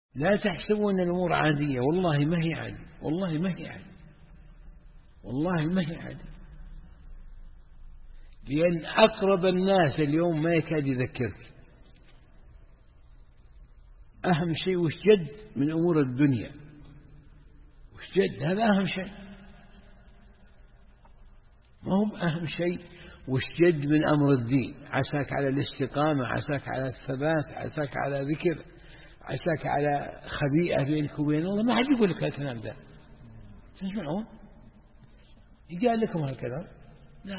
لا تحسبون الأمور عادية، والله ما هي عادية، والله ما هي عادية، والله ما هي عادية. لأن أقرب الناس اليوم ما يكاد يذكرك. أهم شيء وش جد من أمور الدنيا، وش جد، هذا أهم شيء. ما هو أهم شيء وش جد من أمر الدين. عساك على الاستقامة، عساك على الثبات، عساك على ذكر، عساك على خبيئة بينك وبين الله. ما حد يقول لك هالكلام ده، تسمعون يقال لكم هالكلام؟ لا.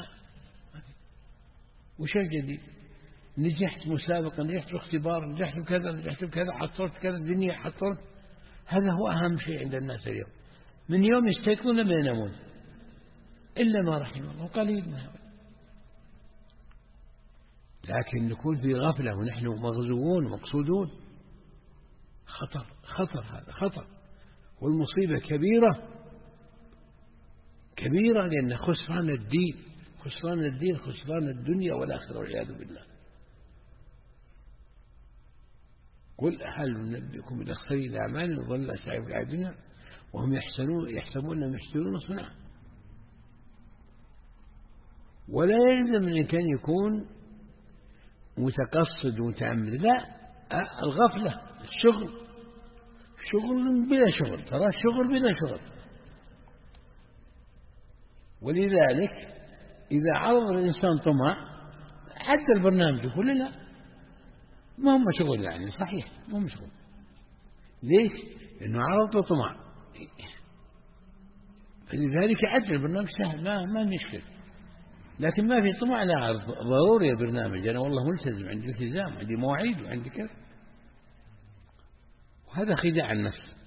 وش الجديد؟ نجحت مسابقة، نجحت في اختبار، نجحت بكذا، نجحت بكذا، حصلت كذا، الدنيا حصلت. هذا هو أهم شيء عند الناس اليوم. من يوم يستيقظون لما ينامون، إلا ما رحم الله، قليل ما هو. لكن نكون في غفلة ونحن مغزوون ومقصودون، خطر، خطر، هذا خطر، والمصيبة كبيرة كبيرة، لأن خسران الدين، خسران الدين، خسران الدنيا والآخرة والعياذ بالله. قل هل ننبئكم بالأخسرين الأعمال ضل سعيهم في الحياة الدنيا وهم يحسبون أنهم يحسنون صنعا. ولا يلزم أن كان يكون متقصد ومتعمد، لا، الغفلة، الشغل، شغل بلا شغل، ترى الشغل بلا شغل. ولذلك إذا عرض الإنسان طمع حتى البرنامج يقول لا، ما هم شغل، يعني صحيح ما هم شغل. ليش؟ لأنه عرض طمع، فلذلك عدل البرنامج سهل، ما نشكل. لكن ما في طمع، لا، ضروري البرنامج، أنا والله ملتزم، عندي التزام، عندي مواعيد، وعندي كذا. وهذا خداع النفس.